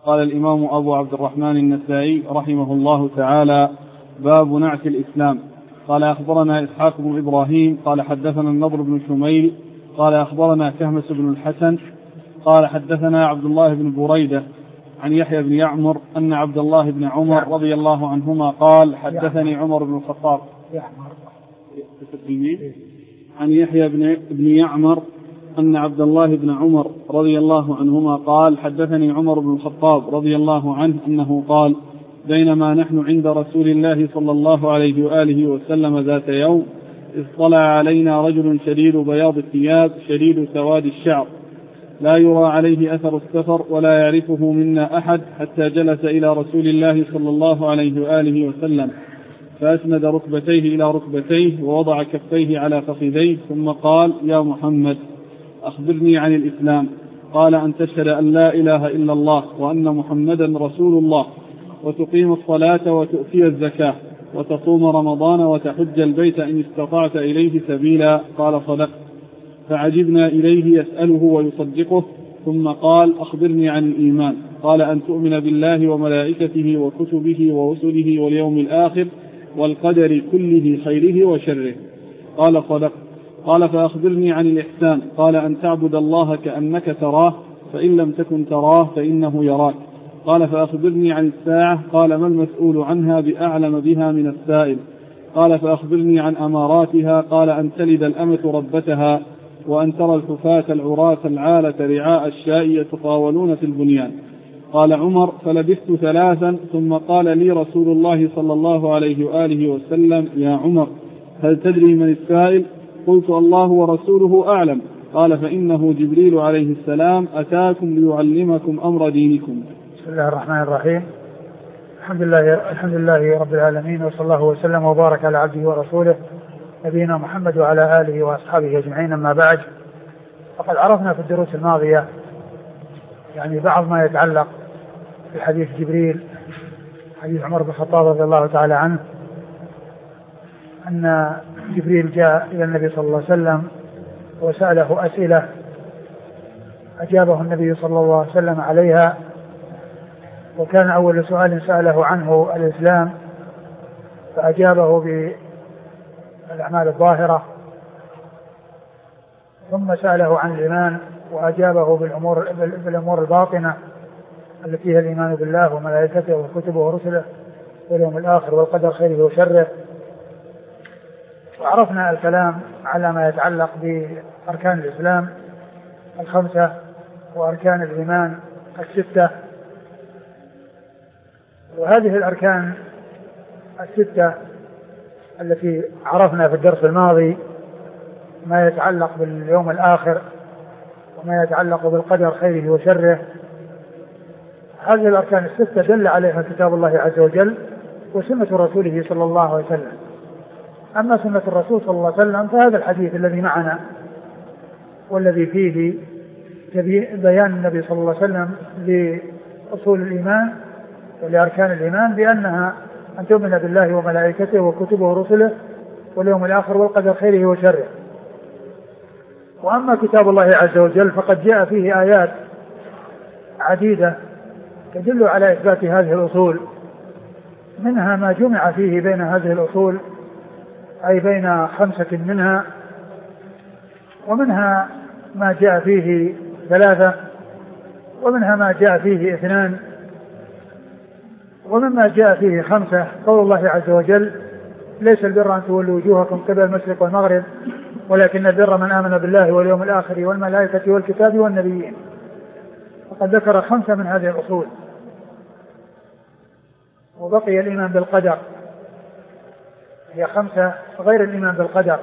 قال الإمام أبو عبد الرحمن النسائي رحمه الله تعالى: باب نعت الإسلام. قال أخبرنا إسحاق بن إبراهيم قال حدثنا النضر بن شميل قال أخبرنا كهمس بن الحسن قال حدثنا عبد الله بن بريدة عن يحيى بن يعمر أن عبد الله بن عمر رضي الله عنهما قال حدثني عمر بن الخطاب عن يحيى بن يعمر أن عبد الله بن عمر رضي الله عنهما قال حدثني عمر بن الخطاب رضي الله عنه أنه قال: بينما نحن عند رسول الله صلى الله عليه وآله وسلم ذات يوم إذ طلع علينا رجل شديد بياض الثياب شديد سواد الشعر لا يرى عليه أثر السفر ولا يعرفه منا أحد حتى جلس إلى رسول الله صلى الله عليه وآله وسلم فأسند ركبتيه إلى ركبتيه ووضع كفيه على فخذيه ثم قال: يا محمد أخبرني عن الإسلام. قال: أن تشهد أن لا إله إلا الله وأن محمدا رسول الله وتقيم الصلاة وتؤتي الزكاة وتصوم رمضان وتحج البيت إن استطعت إليه سبيلا. قال: صدقت. فعجبنا إليه يسأله ويصدقه ثم قال: أخبرني عن الإيمان. قال: أن تؤمن بالله وملائكته وكتبه ورسله واليوم الآخر والقدر كله خيره وشره. قال: صدقت. قال: فأخبرني عن الإحسان. قال: أن تعبد الله كأنك تراه فإن لم تكن تراه فإنه يراك. قال: فأخبرني عن الساعة. قال: ما المسؤول عنها بأعلم بها من السائل. قال: فأخبرني عن أماراتها. قال: أن تلد الأمة ربتها وأن ترى الحفاة العراة العالة رعاء الشاء يتطاولون في البنيان. قال عمر: فلبثت 3 ثم قال لي رسول الله صلى الله عليه وآله وسلم: يا عمر هل تدري من السائل؟ قلت: الله ورسوله أعلم. قال: فإنه جبريل عليه السلام أتاكم ليعلمكم أمر دينكم. بسم الله الرحمن الرحيم. الحمد لله رب العالمين، وصلى الله وسلم وبارك على عبده ورسوله نبينا محمد وعلى آله وأصحابه أجمعين. أما بعد، فقد عرفنا في الدروس الماضية يعني بعض ما يتعلق بحديث جبريل، حديث عمر بن الخطاب رضي الله تعالى عنه، أن جبريل جاء إلى النبي صلى الله عليه وسلم وسأله أسئلة أجابه النبي صلى الله عليه وسلم عليها، وكان أول سؤال سأله عنه الإسلام فأجابه بالأعمال الظاهرة، ثم سأله عن الإيمان وأجابه بالأمور الباطنة التي هي الإيمان بالله وملائكته وكتبه ورسله واليوم الآخر والقدر خيره وشره. وعرفنا الكلام على ما يتعلق بأركان الإسلام 5 وأركان الإيمان 6. وهذه الأركان 6 التي عرفنا في الدرس الماضي ما يتعلق باليوم الآخر وما يتعلق بالقدر خيره وشره. هذه الأركان 6 دل عليها كتاب الله عز وجل وسنة رسوله صلى الله عليه وسلم. أما سنة الرسول صلى الله عليه وسلم فهذا الحديث الذي معنا والذي فيه بيان النبي صلى الله عليه وسلم لأصول الإيمان ولأركان الإيمان بأنها أن تؤمن بالله وملائكته وكتبه ورسله واليوم الآخر والقدر خيره وشره. وأما كتاب الله عز وجل فقد جاء فيه آيات عديدة تدل على إثبات هذه الأصول، منها ما جمع فيه بين هذه الأصول أي بين 5 منها، ومنها ما جاء فيه 3، ومنها ما جاء فيه 2، ومما جاء فيه 5 قول الله عز وجل: ليس البر أن تولوا وجوهكم قبل المشرق والمغرب ولكن البر من آمن بالله واليوم الآخر والملائكة والكتاب والنبيين. وقد ذكر 5 من هذه الأصول، وبقي الإيمان بالقدر، هي 5 غير الإيمان بالقدر.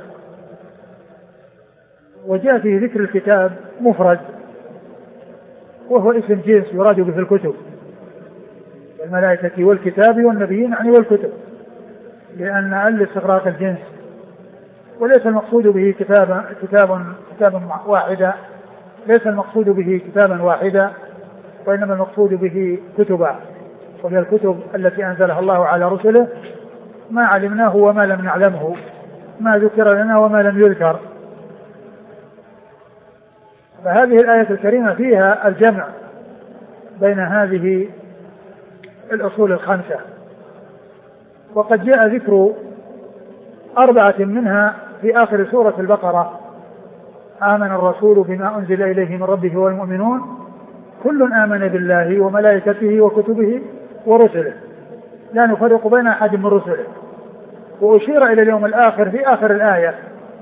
وجاء فيه ذكر الكتاب مفرد وهو اسم جنس يراد به الكتب، الملائكة والكتاب والنبيين يعني والكتب، لأن الاستغراق الجنس، وليس المقصود به كتاب واحدا، ليس المقصود به كتابا واحدا، وإنما المقصود به كتبا، وهي الكتب التي أنزلها الله على رسله، ما علمناه وما لم نعلمه، ما ذكر لنا وما لم يذكر. فهذه الآية الكريمة فيها الجمع بين هذه الأصول الخمسة. وقد جاء ذكر 4 منها في آخر سورة البقرة: آمن الرسول بما أنزل إليه من ربه والمؤمنون كل آمن بالله وملائكته وكتبه ورسله لا نفرق بين أحد من رسله. وأشير إلى اليوم الآخر في آخر الآية: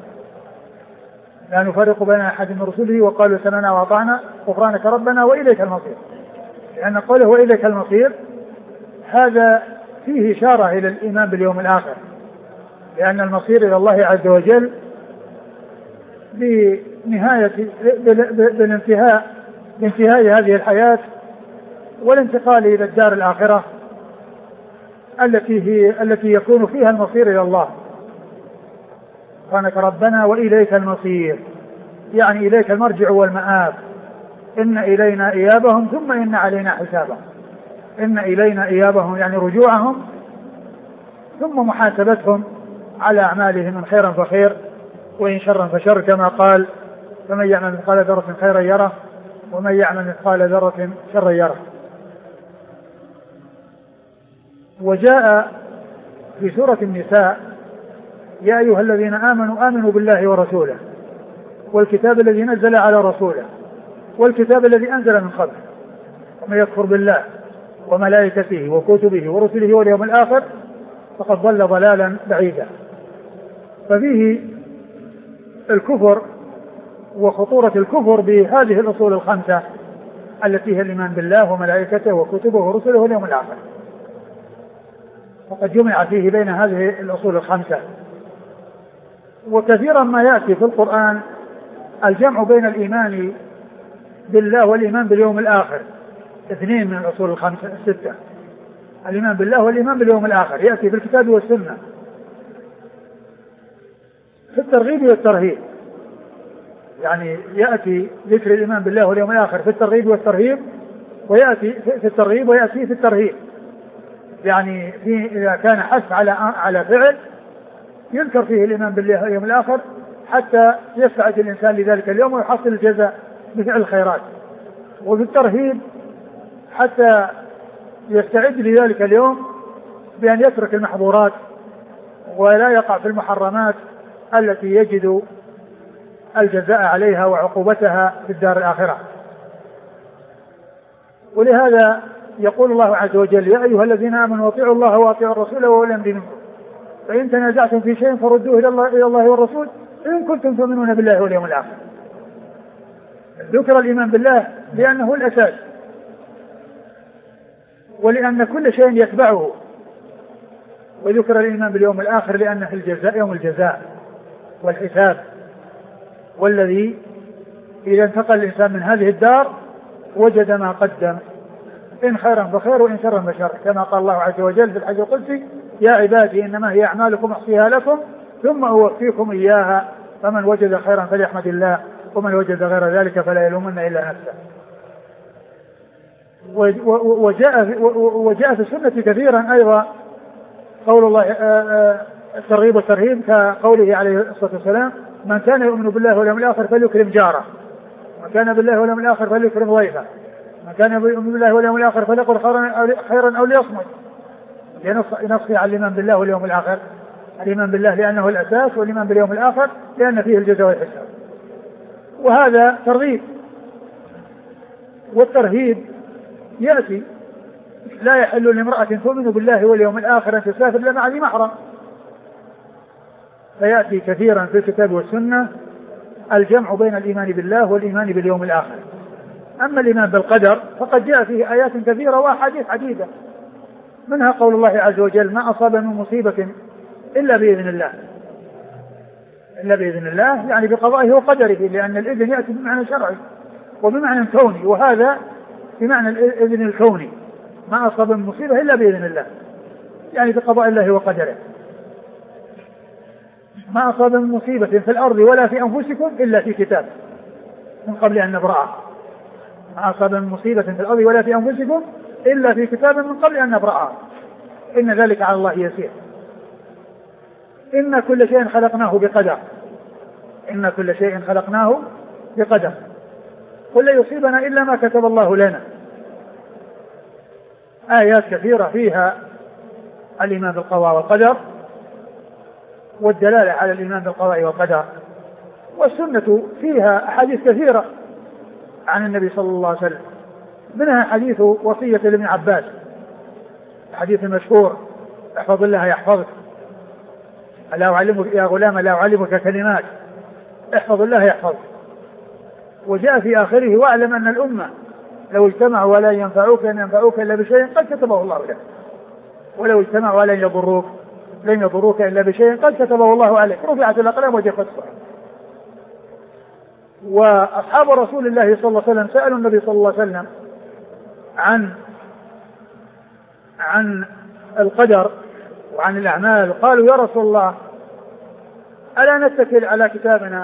لا نفرق بين أحد من رسله وقالوا سمعنا وأطعنا غفرانك ربنا وإليك المصير. لأن قوله وإليك المصير هذا فيه إشارة إلى الإيمان باليوم الآخر، لأن المصير إلى الله عز وجل بانتهاء هذه الحياة والانتقال إلى الدار الآخرة التي يكون فيها المصير إلى الله. غفرانك ربنا وإليك المصير، يعني إليك المرجع والمآب. إن إلينا إيابهم ثم إن علينا حسابهم. إن إلينا إيابهم يعني رجوعهم ثم محاسبتهم على أعمالهم، من خيرا فخير وإن شرا فشر، كما قال: فمن يعمل مثقال ذرة خيرا يره ومن يعمل مثقال ذرة شرا يره. وجاء في سورة النساء: يا أيها الذين آمنوا آمنوا بالله ورسوله والكتاب الذي نزل على رسوله والكتاب الذي أنزل من قبل ومن يكفر بالله وملائكته وكتبه ورسله واليوم الآخر فقد ضل ضلالا بعيدا. ففيه الكفر وخطورة الكفر بهذه الأصول الخمسة التي هي الإيمان بالله وملائكته وكتبه ورسله واليوم الآخر، وقد جمع فيه بين هذه الأصول الخمسة. وكثيرا ما يأتي في القرآن الجمع بين الإيمان بالله والإيمان باليوم الآخر، 2 من الأصول الخمسة 6: الإيمان بالله والإيمان باليوم الآخر يأتي في الكتاب والسنة في الترغيب والترهيب. يعني يأتي ذكر الإيمان بالله واليوم الآخر في الترغيب والترهيب، ويأتي في الترغيب ويأتي في الترهيب. يعني إذا كان حث على فعل يذكر فيه الإيمان بالله واليوم الآخر حتى يستعد الإنسان لذلك اليوم ويحصل الجزاء بفعل الخيرات، وفي الترهيب حتى يستعد لذلك اليوم بأن يترك المحظورات ولا يقع في المحرمات التي يجد الجزاء عليها وعقوبتها في الدار الآخرة. ولهذا يقول الله عز وجل: يا أيها الذين آمنوا أطيعوا الله وأطيعوا الرسول وأولي الأمر منكم فإن تنازعتم في شيء فردوه إلى الله والرسول إن كنتم تؤمنون بالله واليوم الآخر. ذكر الإيمان بالله لأنه الأساس، ولأن كل شيء يتبعه، وذكر الإيمان باليوم الآخر لأنه الجزاء، يوم الجزاء والحساب، والذي إذا انتقل الإنسان من هذه الدار وجد ما قدم، إن خيرا فخير وإن شرا فشر، كما قال الله عز وجل في الحديث القدسي: يا عبادي إنما هي أعمالكم أحصيها لكم ثم أوفيكم إياها فمن وجد خيرا فليحمد الله ومن وجد غير ذلك فلا يلومن إلا نفسه. وجاء في السنة كثيرا أيضا قول الله الترغيب والترهيب، كقوله عليه الصلاة والسلام: من كان يؤمن بالله واليوم الآخر فليكرم جاره، ومن كان بالله واليوم الآخر فليكرم ضيفه، من كان يؤمن بالله واليوم الآخر فليقل خيرا أو ليصمت. ينصي على الإيمان بالله واليوم الآخر، الإيمان بالله لأنه الأساس، والإيمان باليوم الآخر لأن فيه الجزاء والحساب. وهذا ترغيب. والترهيب يأتي: لا يحل لامرأة تؤمن بالله واليوم الآخر أن تسافر إلا مع ذي محرم. فيأتي كثيرا في الكتاب والسنة الجمع بين الإيمان بالله والإيمان باليوم الآخر. أما الإيمان بالقدر فقد جاء فيه آيات كثيرة وأحاديث عديدة، منها قول الله عز وجل: ما أصاب من مصيبة إلا بإذن الله. إلا بإذن الله يعني بقضائه وقدره، لأن الإذن يأتي بمعنى شرعي وبمعنى كوني، وهذا بمعنى الإذن الكوني. ما أصاب من مصيبة إلا بإذن الله يعني بقضاء الله وقدره. ما أصاب من مصيبة في الأرض ولا في أنفسكم إلا في كتاب من قبل أن نبرأها. ما أصاب من مصيبة في الأرض ولا في أنفسكم إلا في كتاب من قبل أن نبرأها إن ذلك على الله يسير. إن كل شيء خلقناه بقدر. إن كل شيء خلقناه بقدر. قل لا يصيبنا إلا ما كتب الله لنا. آيات كثيرة فيها الإيمان بالقضاء والقدر والدلالة على الإيمان بالقضاء والقدر، والسنة فيها أحاديث كثيرة عن النبي صلى الله عليه وسلم، منها حديث وصية لابن عباس، الحديث المشهور: احفظ الله يحفظك، ألا أعلمك يا غلام لا أعلمك كلمات، احفظ الله يحفظك. وجاء في آخره: واعلم أن الأمة لو اجتمعوا ولا ينفعوك أن ينفعوك إلا بشيء قد كتبه الله لك، ولو اجتمعوا ولا يضروك لن يضروك إلا بشيء قد كتبه الله عليك، رفعت الأقلام وجفت الصحف. وأصحاب رسول الله صلى الله عليه وسلم سألوا النبي صلى الله عليه وسلم عن القدر وعن الأعمال، قالوا: يا رسول الله ألا نتكل على كتابنا؟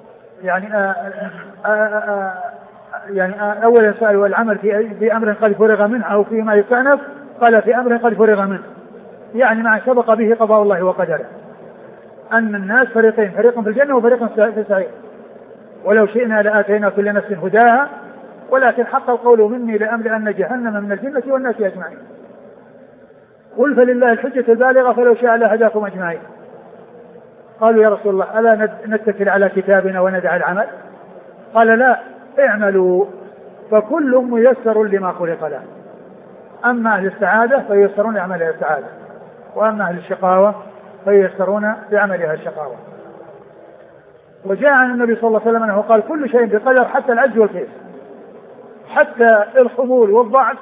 يعني أولا سألوا العمل في أمر قد فرغ منه أو فيما يستأنف، قال: في أمر قد فرغ منه، يعني ما سبق به قضاء الله وقدره، أن الناس فريقين، فريق في الجنة وفريق في السعير، ولو شئنا لآتينا كل نفس هداها ولكن حق القول مني لأملأن جهنم من الجنة والناس أجمعين. قل فلله الحجة البالغة فلو شاء لهداكم أجمعين. قالوا: يا رسول الله ألا نتكل على كتابنا وندع العمل؟ قال: لا، اعملوا فكل ميسر لما خلق له، أما أهل السعادة فييسرون لعمل أهل السعادة، وأما أهل الشقاوة فييسرون لعمل أهل الشقاوة. وجاء عن النبي صلى الله عليه وسلم أنه قال: كل شيء بقدر حتى العجز والكيس، حتى الخمول والضعف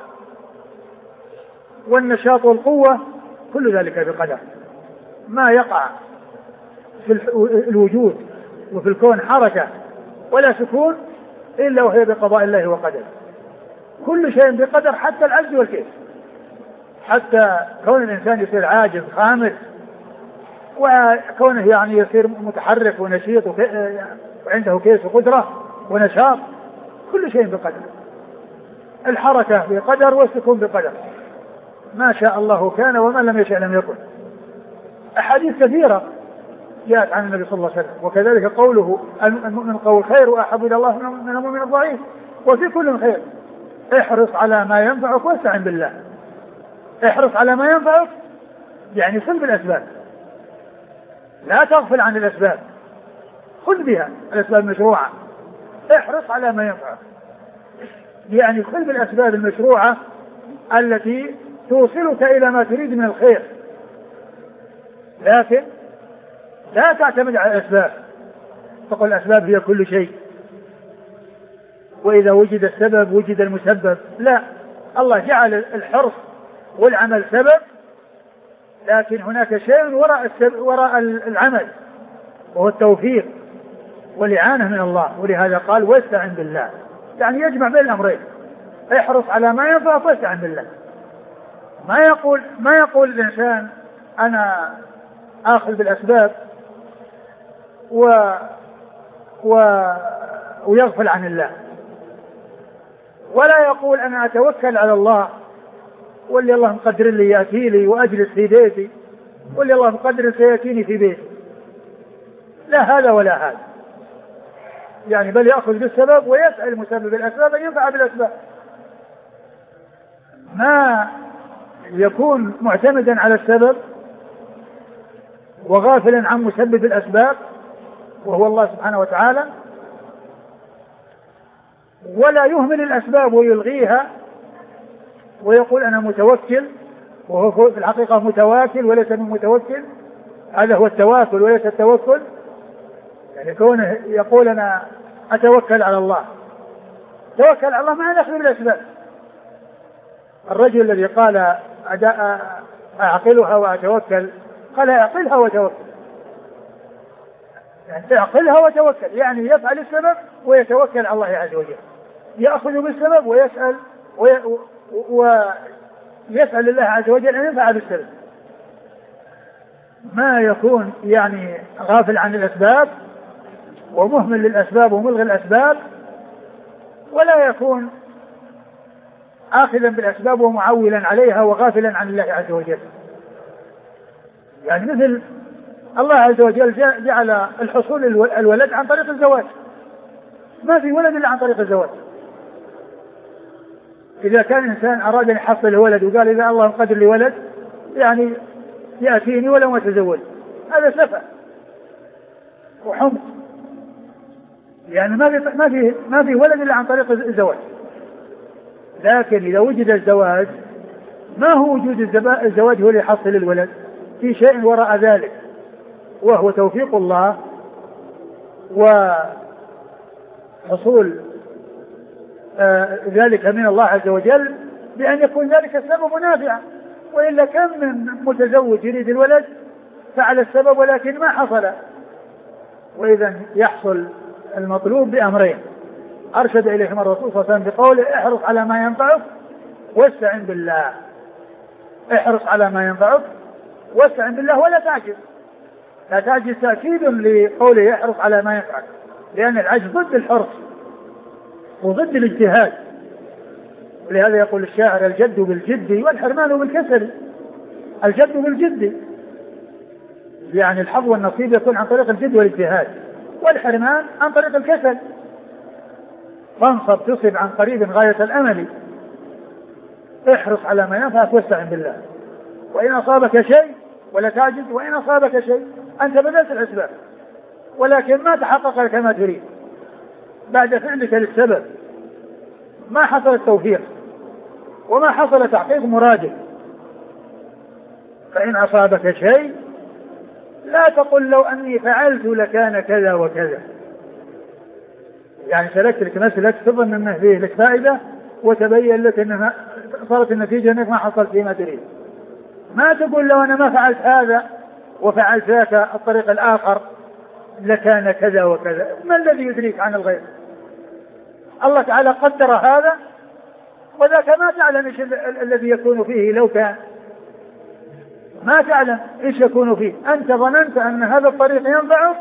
والنشاط والقوة، كل ذلك بقدر. ما يقع في الوجود وفي الكون حركة ولا سكون إلا وهي بقضاء الله وقدره. كل شيء بقدر حتى العجز والكيس، حتى كون الإنسان يصير عاجز خامل، وكونه يعني يصير متحرك ونشيط وعنده كيس وقدرة ونشاط، كل شيء بقدر. الحركة بقدر والسكون بقدر، ما شاء الله كان وما لم يشاء لم يكن. أحاديث كثيرة جاءت عن النبي صلى الله عليه وسلم. وكذلك قوله: المؤمن قول خير وأحب إلى الله من المؤمن الضعيف، وفي كل خير. احرص على ما ينفعك واستعن بالله. احرص على ما ينفعك يعني خذ بالأسباب، لا تغفل عن الأسباب، خذ بها الأسباب المشروعة. احرص على ما ينفعك يعني خذ بالأسباب المشروعة التي توصلك إلى ما تريد من الخير، لكن لا تعتمد على الأسباب تقول الأسباب هي كل شيء، وإذا وجد السبب وجد المسبب. لا، الله جعل الحرص والعمل سبب، لكن هناك شيء وراء العمل، وهو التوفيق والإعانة من الله. ولهذا قال: واستعن بالله، يعني يجمع بين الأمرين، احرص على ما ينفعك واستعن بالله. ما يقول الإنسان أنا آخذ بالأسباب ويغفل عن الله، ولا يقول أنا أتوكل على الله واللي الله مقدر لي يأتي لي وأجلس في بيتي، واللي الله مقدر سيأتيني في بيتي. لا هذا ولا هذا، يعني بل يأخذ بالسبب ويسأل المسبب الأسباب أن ينفع بالأسباب. ما يكون معتمدا على السبب وغافلا عن مسبب الأسباب وهو الله سبحانه وتعالى، ولا يهمل الأسباب ويلغيها ويقول أنا متوكل وهو في الحقيقة متواكل وليس من متوكل. هذا هو التواكل وليس التوكل. يعني كونه يقول أنا أتوكل على الله، توكل على الله ما نأخذ بالأسباب. الرجل الذي قال أعقلها وأتوكل، قال أعقلها وتوكل، يعني أعقلها وتوكل، يعني يفعل السبب ويتوكل على الله عز وجل، يأخذ بالسبب ويسأل الله عز وجل أن ينفع بالسبب. ما يكون يعني غافل عن الأسباب ومهمل للأسباب وملغي الأسباب، ولا يكون آخذا بالأسباب ومعولا عليها وغافلا عن الله عز وجل. يعني مثل الله عز وجل جعل الحصول الولد عن طريق الزواج، ما في ولد إلا عن طريق الزواج. إذا كان إنسان أراد أن يحصل ولد وقال إذا الله قدر لي ولد يعني يأتيني ولو أتزوج، هذا سفه وحمق، يعني ما في ولد إلا عن طريق الزواج. لكن إذا وجد الزواج ما هو وجود الزواج هو اللي يحصل الولد، في شيء وراء ذلك وهو توفيق الله وحصول ذلك من الله عز وجل بأن يكون ذلك السبب نافعا. وإلا كم من متزوج يريد الولد فعل السبب ولكن ما حصل. وإذا يحصل المطلوب بأمرين أرشد إليهما الرسول صلى الله عليه وسلم بقوله احرص على ما ينفعك واستعن بالله. احرص على ما ينفعك واستعن بالله ولا تعجز. لا تعجز تأكيد لقوله احرص على ما ينفعك، لأن العجز ضد الحرص وضد الاجتهاد. ولهذا يقول الشاعر الجد بالجد والحرمان بالكسل. الجد بالجد يعني الحظ والنصيب يكون عن طريق الجد والاجتهاد، والحرمان عن طريق الكسل. فانصب تصب عن قريب غاية الأمل. احرص على ما ينفعك واستعن بالله. وإن أصابك شيء ولا تعجز، وإن أصابك شيء أنت بذلت الأسباب ولكن ما تحقق كما تريد بعد فعلك للسبب، ما حصل التوفيق وما حصل تحقيق مرادك. فإن أصابك شيء لا تقل لو أني فعلت لكان كذا وكذا، يعني سلكت لك مسلك تظن أنه فيه لك فائدة وتبين لك أنها صارت النتيجة أنك ما حصلت فيما تريد. ما تقول لو أنا ما فعلت هذا وفعلت ذاك الطريق الآخر لكان كذا وكذا. ما الذي يدريك عن الغيب؟ الله تعالى قدر هذا وذاك ما تعلم إيش الذي يكون فيه لو كان، ما تعلم إيش يكون فيه. أنت ظننت أن هذا الطريق ينفعك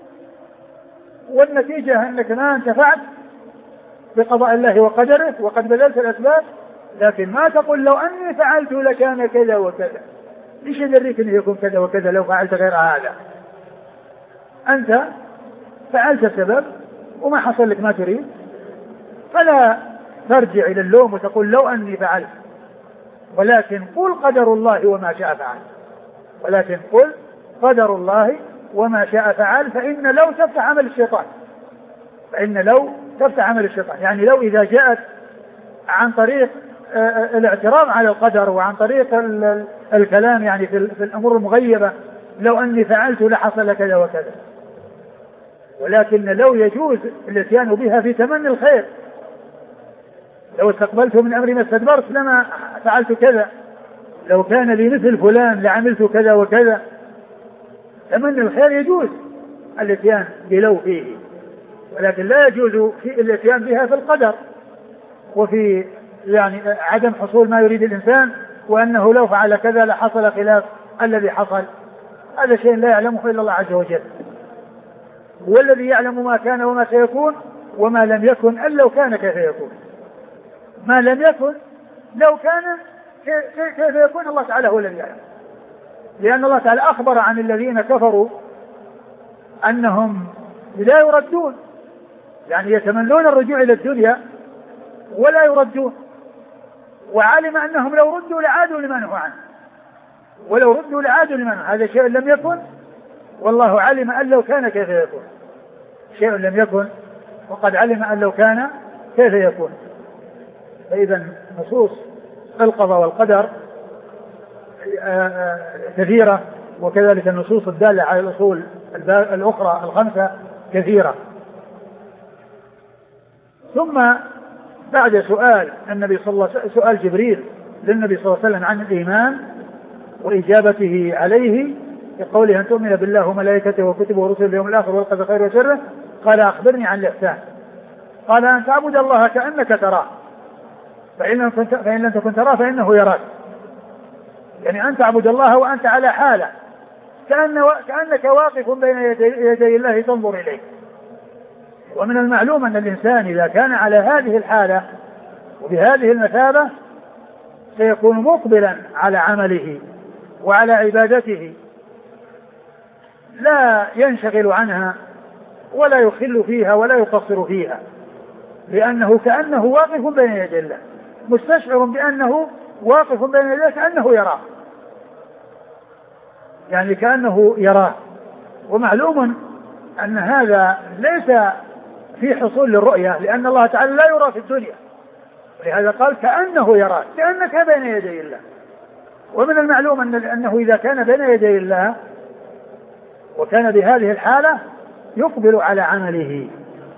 والنتيجة أنك ما انتفعت بقضاء الله وقدره وقد بذلت الأسباب، لكن ما تقول لو أني فعلت لكان كذا وكذا. إيش يدريك أنه يكون كذا وكذا لو فعلت غير هذا؟ أنت فعلت السبب وما حصل لك ما تريد، فلا ترجع إلى اللوم وتقول لو أني فعلت، ولكن قل قدر الله وما شاء فعل. ولكن قل قدر الله وما شاء فعل. فإن لو تفتح عمل الشيطان، فإن لو تفتح عمل الشيطان، يعني لو إذا جاءت عن طريق الاعتراض على القدر وعن طريق الكلام يعني في الأمور المغيبة لو أني فعلت لحصل كذا وكذا، ولكن لو يجوز الاتيان بها في تمني الخير. لو استقبلت من أمري ما استدبرت لما فعلت كذا، لو كان لي مثل فلان لعملت كذا وكذا. تمني الخير يجوز الاتيان بلو فيه، ولكن لا يجوز في الاتيان بها في القدر وفي يعني عدم حصول ما يريد الإنسان، وأنه لو فعل كذا لحصل خلاف الذي حصل. هذا شيء لا يعلمه إلا الله عز وجل، هو الذي يعلم ما كان وما سيكون وما لم يكن أن لو كان كيف يكون. ما لم يكن لو كان كيف يكون الله تعالى هو الذي يعلم، لأن الله تعالى أخبر عن الذين كفروا أنهم لا يردون، يعني يتمنون الرجوع إلى الدنيا ولا يردون، وعلم أنهم لو ردوا لعادوا لما نهوا عنه، ولو ردوا لعادوا لما نهوا. هذا شيء لم يكن والله علم أن لو كان كيف يكون. شيء لم يكن وقد علم أن لو كان كيف يكون. فإذا نصوص القضاء والقدر كثيرة، وكذلك النصوص الدالة على الأصول الأخرى الخمسة كثيرة. ثم بعد سؤال النبي صلى الله عليه وسلم، سؤال جبريل للنبي صلى الله عليه وسلم عن الإيمان وإجابته عليه بقوله أن تؤمن بالله وملائكته وكتبه ورسله واليوم الآخر والقدر خيره وشره، قال أخبرني عن الإحسان. قال أن تعبد الله كأنك تراه فإن لم تكن تراه فإنه يراك. يعني أن تعبد الله وأنت على حالة كأنك واقف بين يدي الله تنظر إليه. ومن المعلوم أن الإنسان إذا كان على هذه الحالة وبهذه المثابة سيكون مقبلا على عمله وعلى عبادته، لا ينشغل عنها ولا يخل فيها ولا يقصر فيها، لأنه كأنه واقف بين يدي الله. مستشعر بأنه واقف بين يديه كأنه يراه، يعني كأنه يراه. ومعلوم أن هذا ليس في حصول للرؤية، لأن الله تعالى لا يرى في الدنيا، ولهذا قال كأنه يراك، كأنك بين يدي الله. ومن المعلوم أنه إذا كان بين يدي الله وكان بهذه الحالة يقبل على عمله.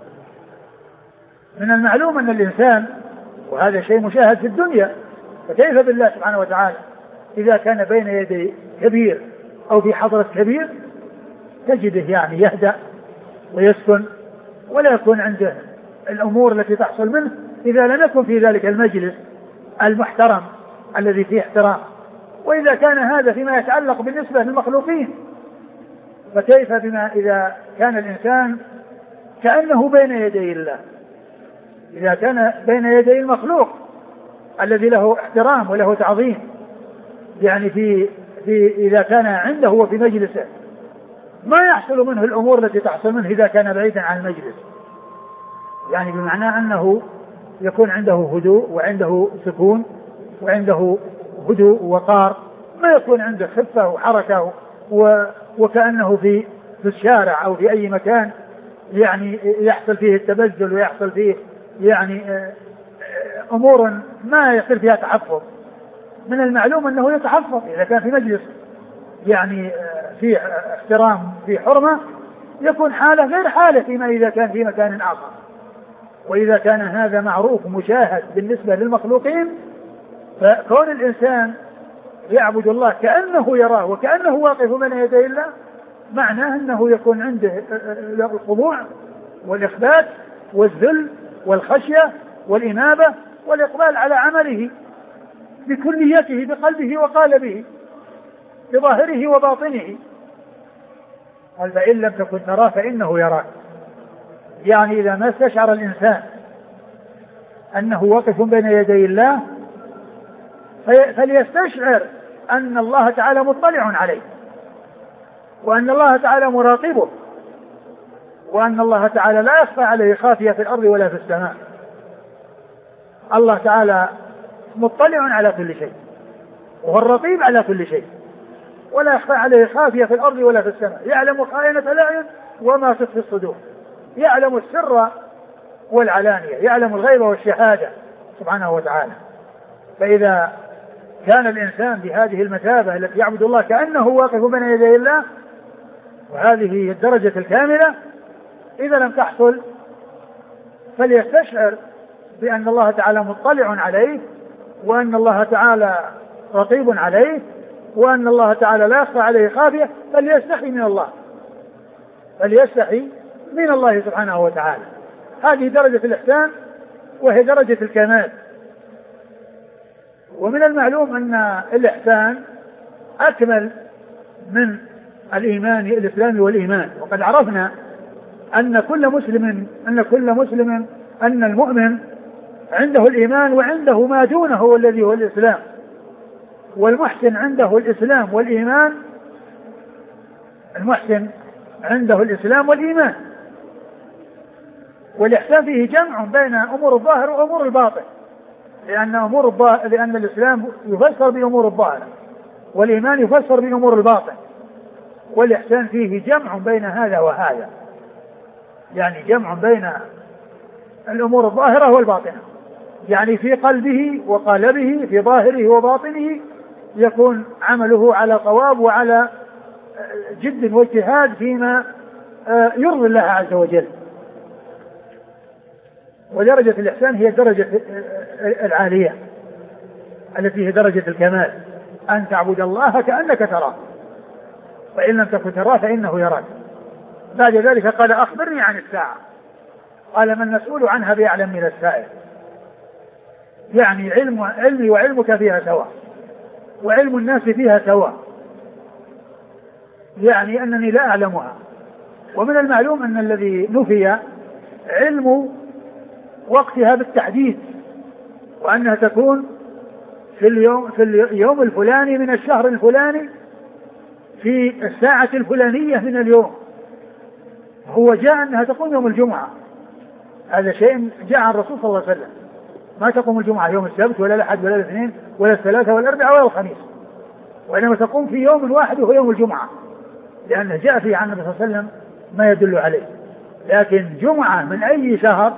من المعلوم أن الإنسان، وهذا شيء مشاهد في الدنيا، فكيف بالله سبحانه وتعالى إذا كان بين يدي كبير أو في حضرة كبير تجده يعني يهدأ ويسكن ولا يكون عنده الأمور التي تحصل منه إذا لم يكن في ذلك المجلس المحترم الذي فيه احترام. وإذا كان هذا فيما يتعلق بالنسبة للمخلوقين، فكيف بما إذا كان الإنسان كأنه بين يدي الله؟ إذا كان بين يدي المخلوق الذي له احترام وله تعظيم، يعني إذا كان عنده وفي مجلسه ما يحصل منه الأمور التي تحصل منه إذا كان بعيدا عن المجلس، يعني بمعنى أنه يكون عنده هدوء وعنده سكون وعنده هدوء ووقار، ما يكون عنده خفة وحركة وكأنه في الشارع أو في أي مكان يعني يحصل فيه التبذل ويحصل فيه يعني أمور ما يصير فيها تحفظ. من المعلوم أنه يتحفظ إذا كان في مجلس يعني في احترام في حرمة، يكون حالة غير حالة فيما إذا كان في مكان آخر. وإذا كان هذا معروف مشاهد بالنسبة للمخلوقين، فكون الإنسان يعبد الله كأنه يراه وكأنه واقف بين يدي الله معناه أنه يكون عنده الخضوع والإخبات والذل والخشية والإنابة والإقبال على عمله بكليته بقلبه وقالبه بظاهره وباطنه. قال فإن لم تكن تراه فإنه يراك، يعني إذا ما استشعر الإنسان أنه واقف بين يدي الله فليستشعر أن الله تعالى مطلع عليه، وأن الله تعالى مراقبه، وأن الله تعالى لا يخفى عليه خافية في الأرض ولا في السماء. الله تعالى مطلع على كل شيء، وهو الرقيب على كل شيء، ولا يخفى عليه خافية في الأرض ولا في السماء. يعلم خائنة الأعين وما تخفي الصدور، يعلم السر والعلانية، يعلم الغيب والشهادة سبحانه وتعالى. فإذا كان الإنسان بهذه المثابة التي يعبد الله كأنه واقف بين يدي الله، وهذه هي الدرجة الكاملة، إذا لم تحصل فليستشعر بأن الله تعالى مطلع عليه، وأن الله تعالى رقيب عليه، وأن الله تعالى لا يخفى عليه خافية، فليستحي من الله، فليستحي من الله سبحانه وتعالى. هذه درجة الإحسان وهي درجة الكمال. ومن المعلوم أن الإحسان أكمل من الإيمان الإسلام والإيمان. وقد عرفنا أن المؤمن عنده الإيمان وعنده ما دونه والذي هو الإسلام، والمحسن عنده الإسلام والإيمان، المحسن عنده الإسلام والإيمان. والإحسان فيه جمع بين أمور الظاهر وأمور الباطن، لأن الإسلام يفسر بأمور الظاهر والإيمان يفسر بأمور الباطن، والإحسان فيه جمع بين هذا وهذا، يعني جمع بين الأمور الظاهرة والباطنة، يعني في قلبه وقالبه في ظاهره وباطنه يكون عمله على صواب وعلى جد واجتهاد فيما يرضي الله عز وجل. ودرجة الإحسان هي الدرجة العالية التي هي درجة الكمال، أن تعبد الله كأنك تراه، فإن لم تكن تراه فإنه يراك. بعد ذلك قال أخبرني عن الساعة، قال ما المسؤول عنها بأعلم من السائل، يعني علمي وعلمك فيها سواء، وعلم الناس فيها سواء، يعني أنني لا أعلمها. ومن المعلوم أن الذي نفي علم وقتها بالتحديد، وأنها تكون في اليوم الفلاني من الشهر الفلاني في الساعة الفلانية من اليوم. هو جاء أنها تكون يوم الجمعة، هذا شيء جاء عن الرسول صلى الله عليه وسلم، ما تقوم الجمعة يوم السبت ولا الأحد ولا الاثنين ولا الثلاثة ولا الأربعاء ولا الخميس، وإنما تقوم في يوم واحد وهو يوم الجمعة، لأنه جاء فيه عن النبي صلى الله عليه وسلم ما يدل عليه. لكن جمعة من أي شهر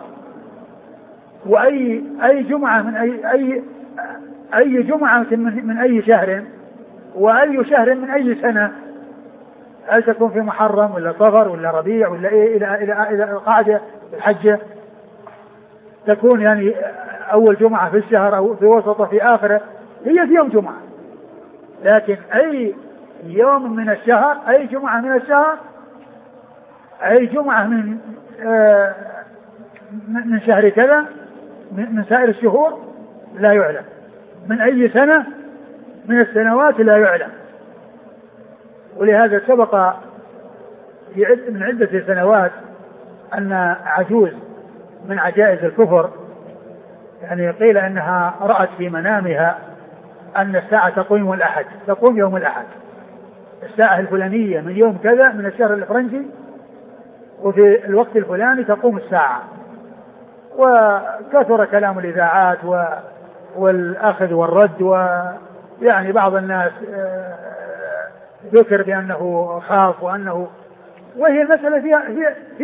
وأي جمعة من أي جمعة من أي شهر وأي شهر من أي سنة، هل تكون في محرم ولا صفر ولا ربيع ولا إيه إلى القعدة الحجة، تكون يعني أول جمعة في الشهر أو في وسطه في آخره، هي في يوم جمعة. لكن أي يوم من الشهر، أي جمعة من الشهر، أي جمعة من شهر كذا من سائر الشهور لا يعلم، من أي سنة من السنوات لا يعلم. ولهذا سبق من عدة سنوات أن عجوز من عجائز الكفر يعني قيل أنها رأت في منامها أن الساعة تقوم يوم الأحد، الساعة الفلانية من يوم كذا من الشهر الفرنسي وفي الوقت الفلاني تقوم الساعة. وكثر كلام الإذاعات والأخذ والرد، ويعني بعض الناس ذكر بأنه خاف وهي المسألة هي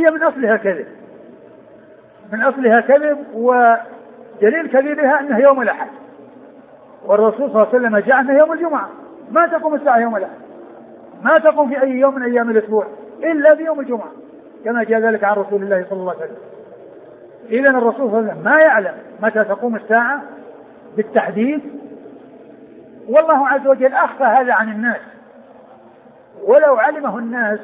من أصلها كذب ودليل كذبها أنه يوم الأحد، والرسول صلى الله عليه وسلم جاء أنه يوم الجمعة، ما تقوم الساعة يوم الأحد، ما تقوم في أي يوم من أيام الأسبوع إلا في يوم الجمعة، كما جاء ذلك عن رسول الله صلى الله عليه وسلم. إذن الرسول صلى الله عليه وسلم ما يعلم متى تقوم الساعة بالتحديد، والله عز وجل أخفى هذا عن الناس، ولو علمه الناس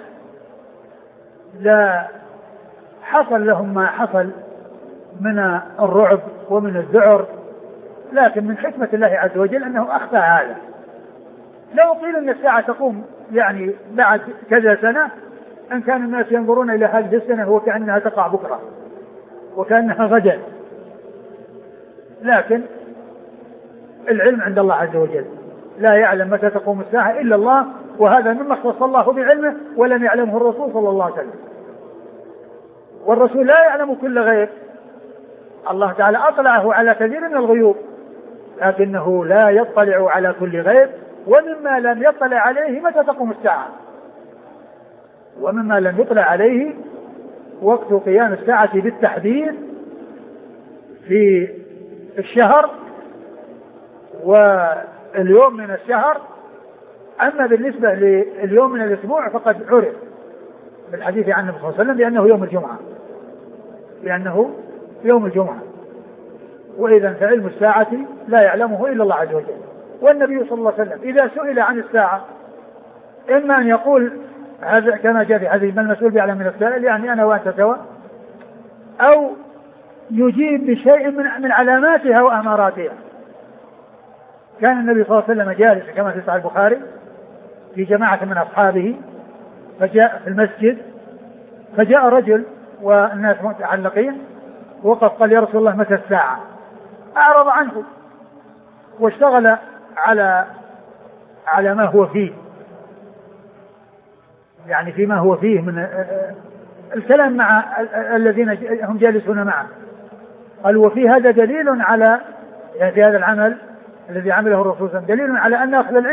لا حصل لهم ما حصل من الرعب ومن الذعر، لكن من حكمة الله عز وجل أنه أخفى هذا. لو قيل أن الساعة تقوم يعني بعد كذا سنة، أن كان الناس ينظرون إلى هذه السنة وكأنها تقع بكرة وكأنها غدا، لكن العلم عند الله عز وجل، لا يعلم متى تقوم الساعة إلا الله، وهذا مما اختص الله بعلمه ولم يعلمه الرسول صلى الله عليه وسلم. والرسول لا يعلم كل غيب، الله تعالى أطلعه على كثير من الغيوب، لكنه لا يطلع على كل غيب. ومما لم يطلع عليه متى تقوم الساعة، ومما لم يطلع عليه وقت قيام الساعة بالتحديد في الشهر واليوم من الشهر. أما بالنسبة لليوم من الأسبوع فقد عرف بالحديث عن النبي صلى الله عليه وسلم بأنه يوم الجمعة، وإذا فعلم الساعة لا يعلمه إلا الله عز وجل. والنبي صلى الله عليه وسلم إذا سئل عن الساعة إما أن يقول هذا كما جاء في حديث: ما المسؤول بأعلم من السائل، يعني أنا وأنت سواء، أو يجيب بشيء من علاماتها وأماراتها. كان النبي صلى الله عليه وسلم جالس كما في صحيح البخاري في جماعة من أصحابه، فجاء في المسجد فجاء رجل والناس متعلقين، وقف قال: يا رسول الله متى الساعة؟ أعرض عنه واشتغل على ما هو فيه، يعني فيما هو فيه من الكلام مع الذين هم جالسون معه. قال: وفي هذا دليل على، يعني في هذا العمل الذي عمله الرسول صلى الله عليه وسلم، دليل على أن أخذ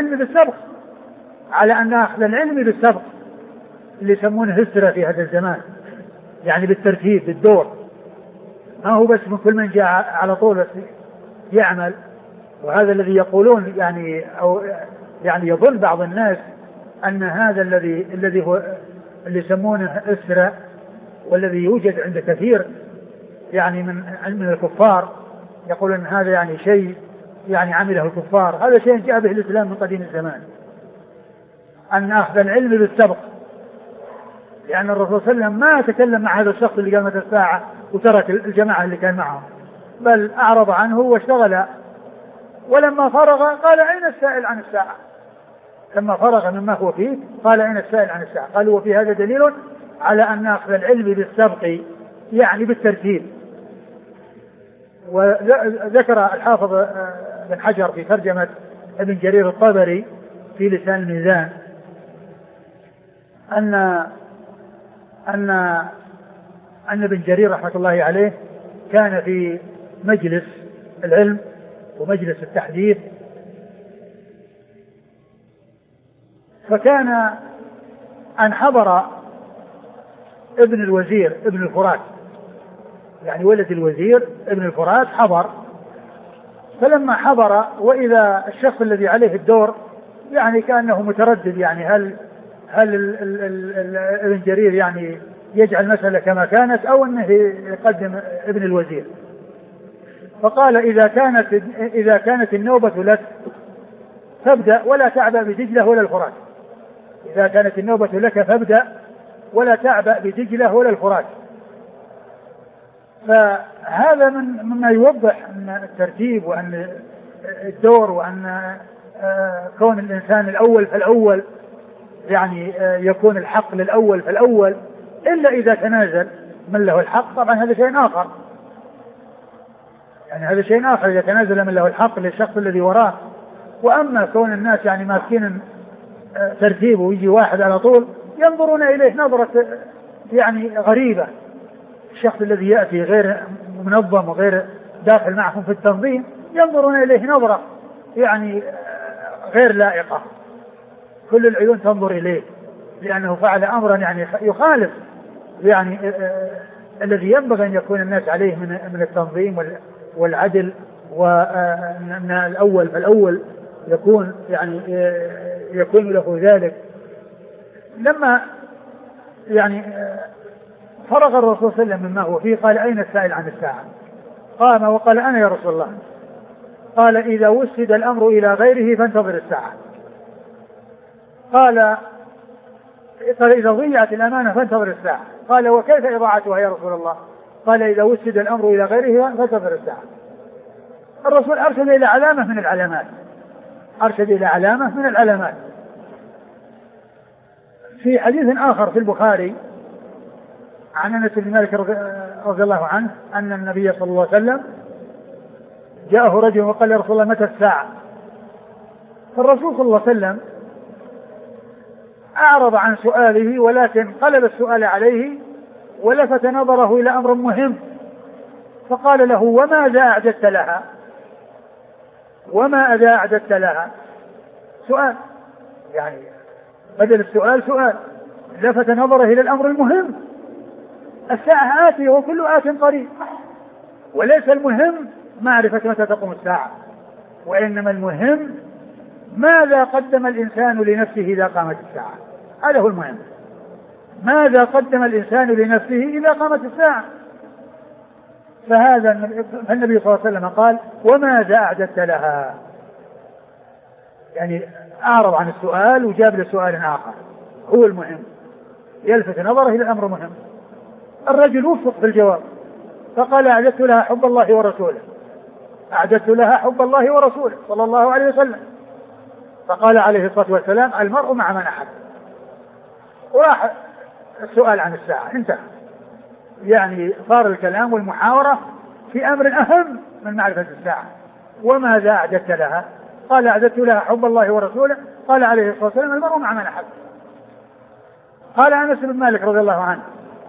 العلم بالسبق، اللي يسمونه هسرة في هذا الزمان، يعني بالترتيب بالدور، ما هو بس من كل من جاء على طول يعمل. وهذا الذي يقولون يعني أو يعني يظن بعض الناس أن هذا الذي هو اللي يسمونه إسراء، والذي يوجد عند كثير يعني من الكفار، يقول أن هذا يعني شيء يعني عمله الكفار. هذا شيء جاء به الإسلام من قديم الزمان، أن أخذ العلم بالسبق، لأن الرسول صلى الله عليه وسلم ما تكلم مع هذا الشخص اللي قامت الساعة وترك الجماعة اللي كان معهم، بل أعرض عنه واشتغل. ولما فرغ قال: أين السائل عن الساعة؟ لما فرغ مما هو فيه قال: أين السائل عن الساعة؟ قال: وفي هذا دليل على أن أخذ العلم بالسبق، يعني بالترتيب. وذكر الحافظ بن حجر في ترجمة ابن جرير الطبري في لسان الميزان أن ابن جرير رحمة الله عليه كان في مجلس العلم ومجلس التحديث. فكان أن حضر ابن الوزير ابن الفرات، يعني ولد الوزير ابن الفرات حضر. فلما حضر وإذا الشخص الذي عليه الدور يعني كأنه متردد، يعني هل ابن جرير يعني يجعل المسألة كما كانت أو أنه يقدم ابن الوزير. فقال إذا كانت النوبة لك فابدأ ولا تعبأ بدجلة ولا الفرات. إذا كانت النوبة لك فابدأ ولا تعبأ بدجلة ولا الفرات. فهذا مما يوضح أن الترتيب وأن الدور وأن كون الإنسان الأول فالأول، يعني يكون الحق للأول فالأول، إلا إذا تنازل من له الحق طبعا هذا شيء آخر، يعني هذا شيء آخر إذا تنازل من له الحق للشخص الذي وراه. وأما كون الناس يعني ماسكين ترتيبه ويجي واحد على طول ينظرون إليه نظرة يعني غريبة، الشخص الذي يأتي غير منظم وغير داخل معهم في التنظيم ينظرون إليه نظرة يعني غير لائقة، كل العيون تنظر إليه لأنه فعل أمرا يعني يخالف يعني الذي ينبغي أن يكون الناس عليه من التنظيم والعدل، وأن الأول فالأول يكون يعني يكون له ذلك. لما يعني فرغ الرسول صلى الله عليه وسلم مما هو فيه قال أين السائل عن الساعة؟ قام وقال أنا يا رسول الله. قال إذا وسد الأمر إلى غيره فانتظر الساعة. قال إذا ضيعت الأمانة فانتظر الساعة. قال وكيف إضاعتها يا رسول الله؟ قال إذا وسد الأمر إلى غيره فانتظر الساعة. الرسول أرشد إلى علامة من العلامات، أرشد إلى علامة من العلامات. في حديث آخر في البخاري عن أنس بن مالك رضي الله عنه أن النبي صلى الله عليه وسلم جاءه رجل وقال يا رسول الله متى الساعة؟ فالرسول صلى الله عليه وسلم أعرض عن سؤاله ولكن قلب السؤال عليه ولفت نظره إلى أمر مهم، فقال له وماذا أعددت لها؟ وما أذا أعددت لها؟ سؤال، يعني بدل السؤال سؤال، لفت نظره إلى الأمر المهم. الساعة آتية وكل آت قريب، وليس المهم معرفة متى تقوم الساعة، وإنما المهم ماذا قدم الإنسان لنفسه إذا قامت الساعة. هذا هو المهم، ماذا قدم الإنسان لنفسه إذا قامت الساعة. فالنبي صلى الله عليه وسلم قال وماذا أعددت لها؟ يعني أعرض عن السؤال وجاب لسؤال آخر هو المهم، يلفت نظره إلى الأمر المهم. الرجل وفق في الجواب فقال أعددت لها حب الله ورسوله، أعددت لها حب الله ورسوله صلى الله عليه وسلم. فقال عليه الصلاة والسلام المرء مع من أحب. وراح السؤال عن الساعة انتهى، يعني صار الكلام والمحاورة في أمر أهم من معرفة الساعة. وماذا أعددت لها؟ قال أعددت لها حب الله ورسوله. قال عليه الصلاة والسلام المرء مع من أحب. قال أنس بن مالك رضي الله عنه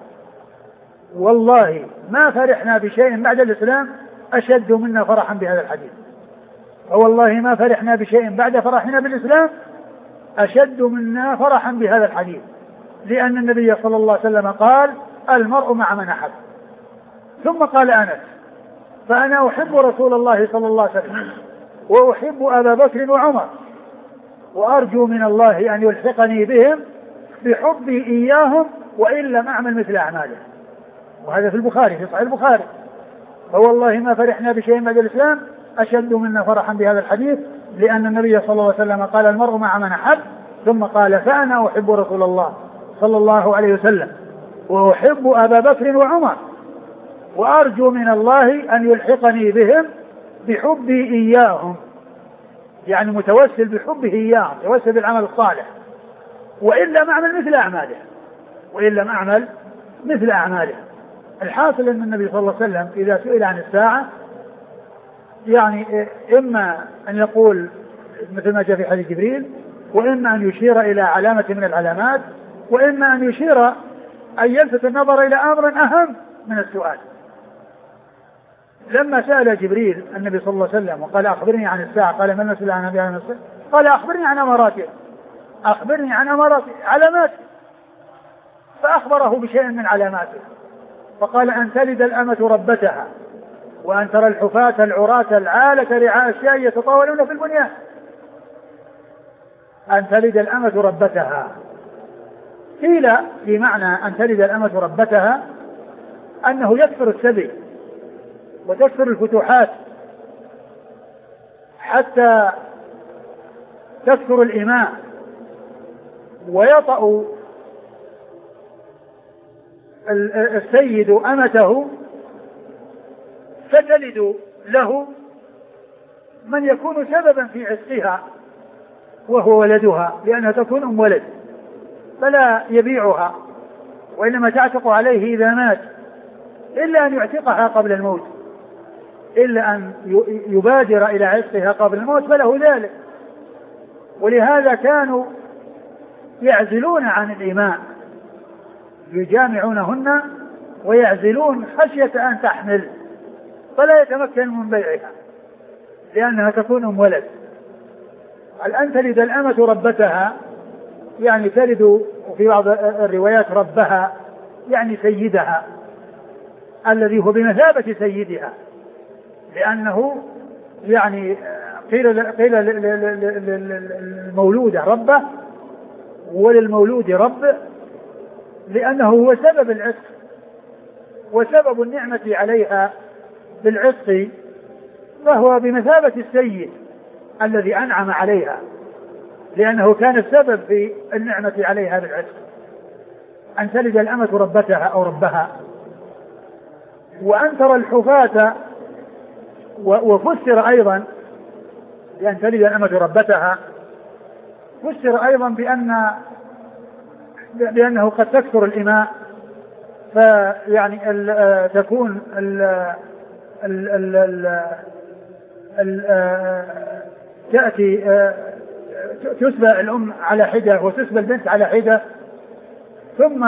والله ما فرحنا بشيء بعد الإسلام أشد منا فرحا بهذا الحديث. والله ما فرحنا بشيء بعد فرحنا بالإسلام أشد منا فرحا بهذا الحديث، لأن النبي صلى الله عليه وسلم قال المرء مع من أحب. ثم قال أنس فأنا أحب رسول الله صلى الله عليه وسلم وأحب أبا بكر وعمر وأرجو من الله أن يلحقني بهم بحبي إياهم وإن لم أعمل مثل أعماله. وهذا في البخاري في صحيح البخاري. فوالله ما فرحنا بشيء بعد الإسلام أشد منا فرحا بهذا الحديث، لأن النبي صلى الله عليه وسلم قال المرء مع من أحب. ثم قال فأنا أحب رسول الله صلى الله عليه وسلم وأحب أبا بكر وعمر وأرجو من الله أن يلحقني بهم بحبي إياهم، يعني متوسل بحبه إياهم، متوسل بالعمل الصالح وإن لم أعمل مثل أعماله، وإن لم أعمل مثل أعماله. الحاصل أن النبي صلى الله عليه وسلم إذا سئل عن الساعة يعني إما أن يقول مثل ما جاء في حديث جبريل، وإما أن يشير إلى علامة من العلامات، وإما أن يشير أن يلفت النظر إلى أمر أهم من السؤال. لما سأل جبريل النبي صلى الله عليه وسلم وقال أخبرني عن الساعة، قال ما المسؤول عنها بأعلم من الساعة؟ قال أخبرني عن أماراتها، أخبرني عن أماراتها، علاماته. فأخبره بشيء من علاماته، فقال أن تلد الأمة ربتها، وأن ترى الحفاة العراة العالة رعاء الشاء يتطاولون في البنيان. أن تلد الأمة ربتها، قيل في معنى أن تلد الأمة ربتها أنه يكثر السبي وتكثر الفتوحات حتى تكثر الإماء، ويطأ السيد أمته فتلد له من يكون سببا في عتقها وهو ولدها، لأنها تكون أم ولد، فلا يبيعها وإنما تعتق عليه إذا مات، إلا أن يعتقها قبل الموت، إلا أن يبادر إلى عتقها قبل الموت فله ذلك. ولهذا كانوا يعزلون عن الإماء، يجامعونهن ويعزلون خشية أن تحمل فلا يتمكن من بيعها لأنها تكون أم ولد. أن تلد الأمة ربتها يعني تلد، وفي بعض الروايات ربها يعني سيدها الذي هو بمثابة سيدها، لأنه يعني قيل للمولودة ربه وللمولود رب، لأنه هو سبب العتق وسبب النعمة عليها بالعتق، فهو بمثابة السيد الذي أنعم عليها، لأنه كان السبب في النعمة عليها بالعتق. أن تلد الأمة ربتها أو ربها، وأن ترى الحفاة، وفسر أيضا بأن تلد الأمة ربتها، فسر أيضا بأنه قد تكثر الإماء، فيعني تكون تأتي تسبى الأم على حدة وتسبى البنت على حدة، ثم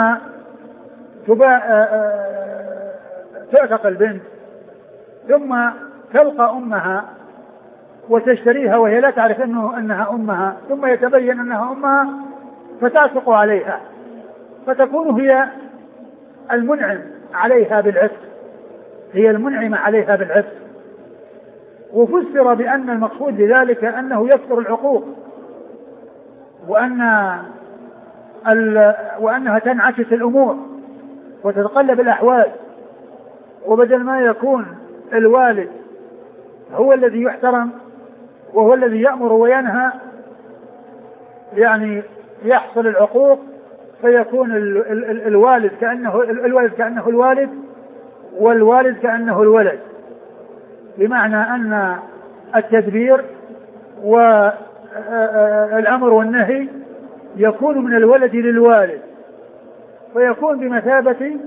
تعتق البنت، ثم تلقى أمها وتشتريها وهي لا تعرف أنها أمها، ثم يتبين أنها أمها فتعتق عليها، فتكون هي المنعم عليها بالعتق، هي المنعمة عليها بالعتق. وفسر بأن المقصود بذلك أنه يكثر العقوق، وأنها تنعكس الأمور وتتقلب الأحوال، وبدل ما يكون الوالد هو الذي يحترم وهو الذي يأمر وينهى، يعني يحصل العقوق، فيكون الوالد كأنه الوالد والوالد كأنه الولد، بمعنى أن التدبير والأمر والنهي يكون من الولد للوالد، ويكون بمثابة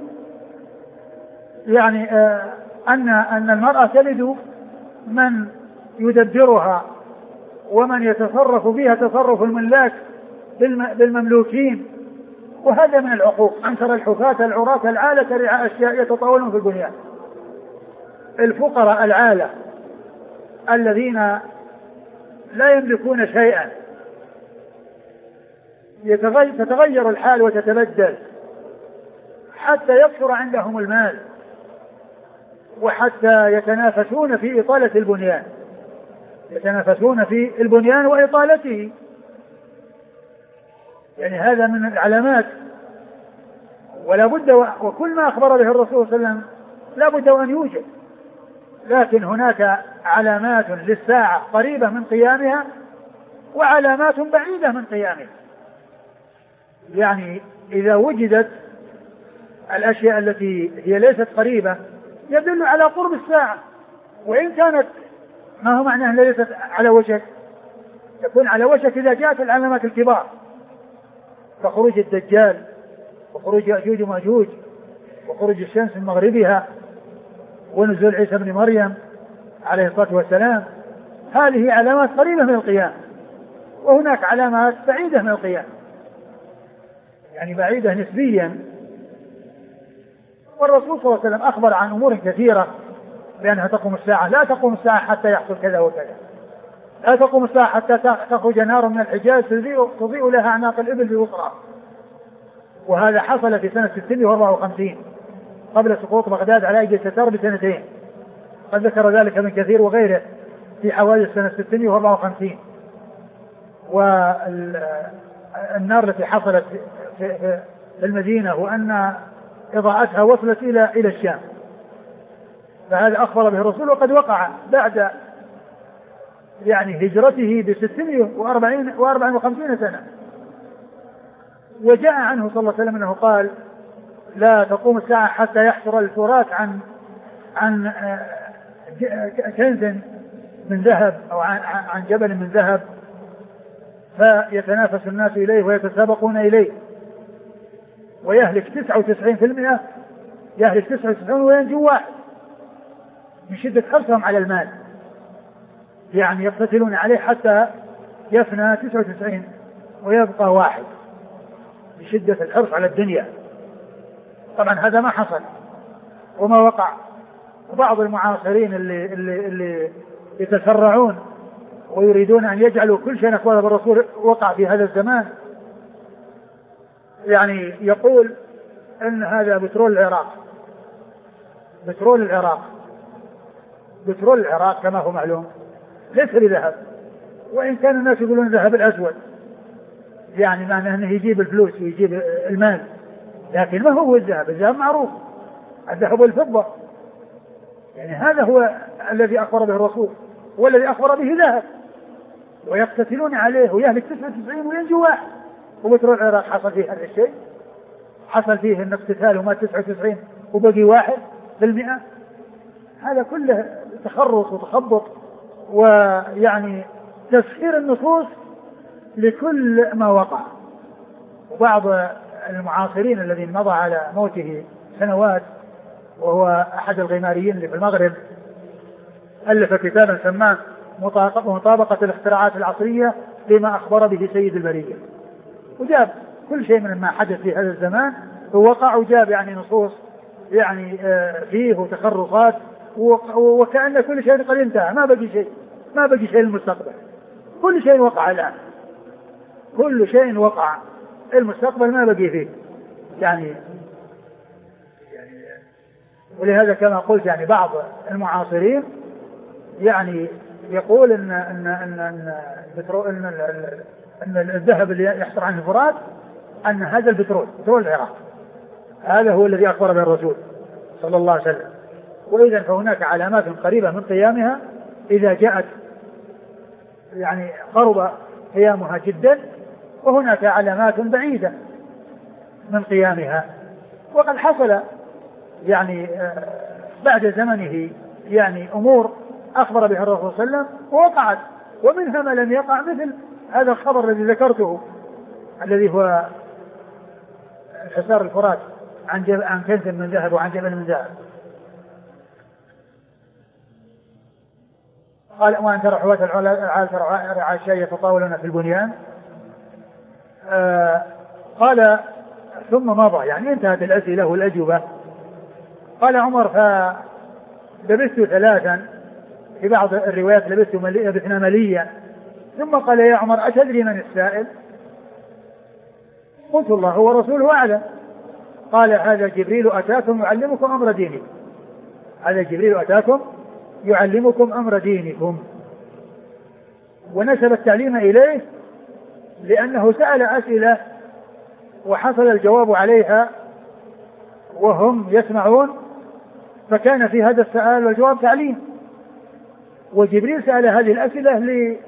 يعني أن المرأة تلد من يدبرها ومن يتصرف فيها تصرف الملاك بالمملوكين، وهذا من العقوق. أن ترى الحفاة العراة العالة رعاء الشاء يتطاولون في البنيان، الفقراء العالة الذين لا يملكون شيئا، تتغير الحال وتتبدل حتى يكثر عندهم المال، وحتى يتنافسون في إطالة البنيان، يتنافسون في البنيان وإطالته، يعني هذا من العلامات. ولا بد، وكل ما أخبر به الرسول صلى الله عليه وسلم لا بد أن يوجد، لكن هناك علامات للساعة قريبة من قيامها وعلامات بعيدة من قيامها. يعني إذا وجدت الأشياء التي هي ليست قريبة يدل على قرب الساعة، وإن كانت ما هو معناه أنها ليست على وشك، تكون على وشك إذا جاءت العلامات الكبار كخروج الدجال وخروج يأجوج ومأجوج وخروج الشمس من مغربها ونزول عيسى بن مريم عليه الصلاة والسلام. هذه علامات قريبة من القيام، وهناك علامات بعيدة من القيام، يعني بعيدة نسبيا. والرسول صلى الله عليه وسلم أخبر عن أمور كثيرة بأنها تقوم الساعة. لا تقوم الساعة حتى يحصل كذا وكذا، لا تقوم الساعة حتى تخرج نار من الحجاز تضيء لها أعناق الإبل بأخرى. وهذا حصل في سنة 654 قبل سقوط بغداد على أيدي التتار بسنتين. قد ذكر ذلك ابن كثير وغيره في حوادث سنة 654. والنار التي حصلت في المدينة وأن إضاءتها وصلت إلى الشام، فهذا أخبر به الرسول، وقد وقع بعد يعني هجرته ب654 سنة. وجاء عنه صلى الله عليه وسلم أنه قال: لا تقوم الساعة حتى يحفر الفرات عن كنز من ذهب أو عن جبل من ذهب، فيتنافس الناس إليه ويتسابقون إليه، ويهلك 99%، يهلك 99 وينجو واحد من شدة حرصهم على المال، يعني يقتتلون عليه حتى يفنى 99 ويبقى واحد بشدة الحرص على الدنيا. طبعا هذا ما حصل وما وقع. وبعض المعاصرين اللي يتسرعون ويريدون أن يجعلوا كل شيء أخبره بالرسول وقع في هذا الزمان، يعني يقول أن هذا بترول العراق. بترول العراق كما هو معلوم ليس بذهب، وإن كان الناس يقولون الذهب الأسود، يعني معنى أنه يجيب الفلوس ويجيب المال، لكن ما هو الذهب؟ الذهب معروف، الذهب والفضة، يعني هذا هو الذي أخبر به الرسول، والذي أخبر به ذهب، ويقتتلون عليه ويهلك 99 وينجو واحد. وبترول العراق حصل فيه هذا الشيء، حصل فيه أن اقتتال وما 99 وبقي 1%. هذا كله تخرص وتخبط، ويعني تسخير النصوص لكل ما وقع. وبعض المعاصرين الذي مضى على موته سنوات، وهو أحد الغماريين اللي في المغرب، ألف كتابا سماه مطابقة الاختراعات العصرية لما أخبر به سيد البرية، وجاب كل شيء من ما حدث في هذا الزمان ووقع، وجاب يعني نصوص يعني فيه وتخرصات، وكأن كل شيء قد انتهى، ما بقي شيء للمستقبل، كل شيء وقع الآن، كل شيء وقع، المستقبل ما بقي فيه يعني. ولهذا كما قلت يعني بعض المعاصرين يعني يقول ان الذهب اللي يحصل عنه الفرات ان هذا بترول العراق، هذا هو الذي اخبر به الرسول صلى الله عليه وسلم. واذا فهناك علامات قريبه من قيامها اذا جاءت، يعني قرب قيامها جدا، وهناك علامات بعيده من قيامها. وقد حصل يعني بعد زمنه يعني أمور أخبر بها الرسول صلى الله عليه وسلم ووقعت، ومنها ما لم يقع، مثل هذا الخبر الذي ذكرته الذي هو حصار الفرات عن كنز من ذهب وعن جبل من ذهب. قال: وأن ترى حواة العشاء يتطاولون في البنيان. قال: ثم مضى، يعني انتهت الأسئلة والأجوبة. قال عمر: فلبثت 3، في بعض الروايات لبثنا مليا. ثم قال: يا عمر أتدري من السائل؟ قلت: الله ورسوله أعلم. قال: هذا جبريل أتاكم يعلمكم أمر دينكم، هذا جبريل أتاكم يعلمكم أمر دينكم. ونسب التعليم إليه لأنه سأل أسئلة وحصل الجواب عليها وهم يسمعون، فكان في هذا السؤال والجواب تعليم. وجبريل سأل هذه الأسئلة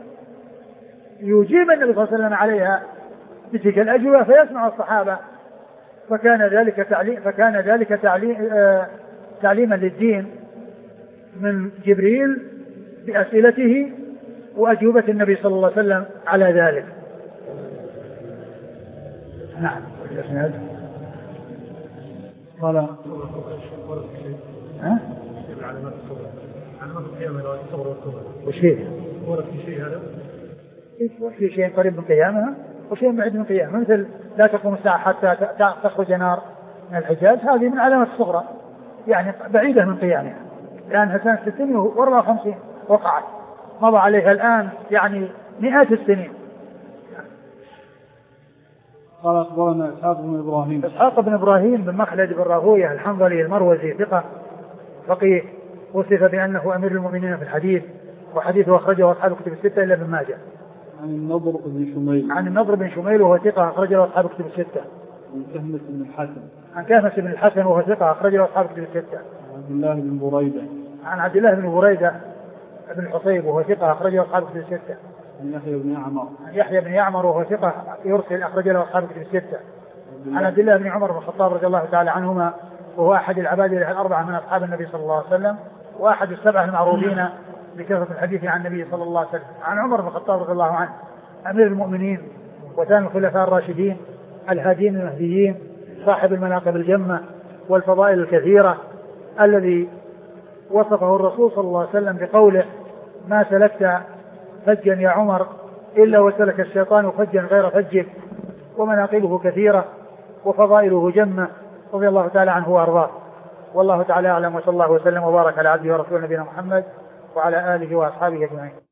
ليجيب النبي صلى الله عليه وسلم عليها بتلك الأجوبة فيسمع الصحابة، فكان ذلك تعليما للدين من جبريل بأسئلته وأجوبة النبي صلى الله عليه وسلم على ذلك. نعم. قال: وش فيه؟ في شيء قريب من قيامها وشيء بعيد من قيامها، مثل لا تقوم الساعة حتى تخرج نار من الحجاز، هذه من علامات الصغرى، يعني بعيدة من قيامها، لأنها سنة 654 وقعت، مضى عليها الآن يعني مئات السنين. قال أخبرنا إسحاق بن إبراهيم. إسحاق بن إبراهيم بن مخلد بن راهويه الحنظلي المروزي ثقة فقيه، وصف بأنه أمير المؤمنين في الحديث، وحديثه أخرجه أصحاب الكتب الستة إلا ابن ماجه. عن النضر بن شميل. عن النضر بن شميل وهو ثقة أخرجه أصحاب الكتب الستة. عن كهمس بن الحسن. عن كهمس بن الحسن وهو ثقة أخرجه أصحاب الكتب الستة. عن عبد الله بن بريدة. عن عبد الله بن بريدة بن الحصيب وهو ثقة أخرجه أصحاب الكتب الستة. عن يحيى بن يعمر. عن يحيى بن يعمر وهو ثقة يرسل أخرجه أصحاب الكتب الستة. عن عبد الله بن عمر بن الخطاب رضي الله تعالى عنهما وهو أحد العبادلة الأربعة من أصحاب النبي صلى الله عليه وسلم، وأحد السبعة المعروفين بكثرة الحديث عن النبي صلى الله عليه وسلم. عن عمر بن الخطاب رضي الله عنه أمير المؤمنين وثاني الخلفاء الراشدين الهادين المهديين، صاحب المناقب الجمة والفضائل الكثيرة، الذي وصفه الرسول صلى الله عليه وسلم بقوله: ما سلكت فجا يا عمر إلا وسلك الشيطان فجا غير فجك، ومناقبه كثيرة وفضائله جمة، رضي الله تعالى عنه وأرضاه. والله تعالى أعلم، وصلى الله وسلم وبارك على عبده ورسوله نبينا محمد وعلى آله وأصحابه أجمعين.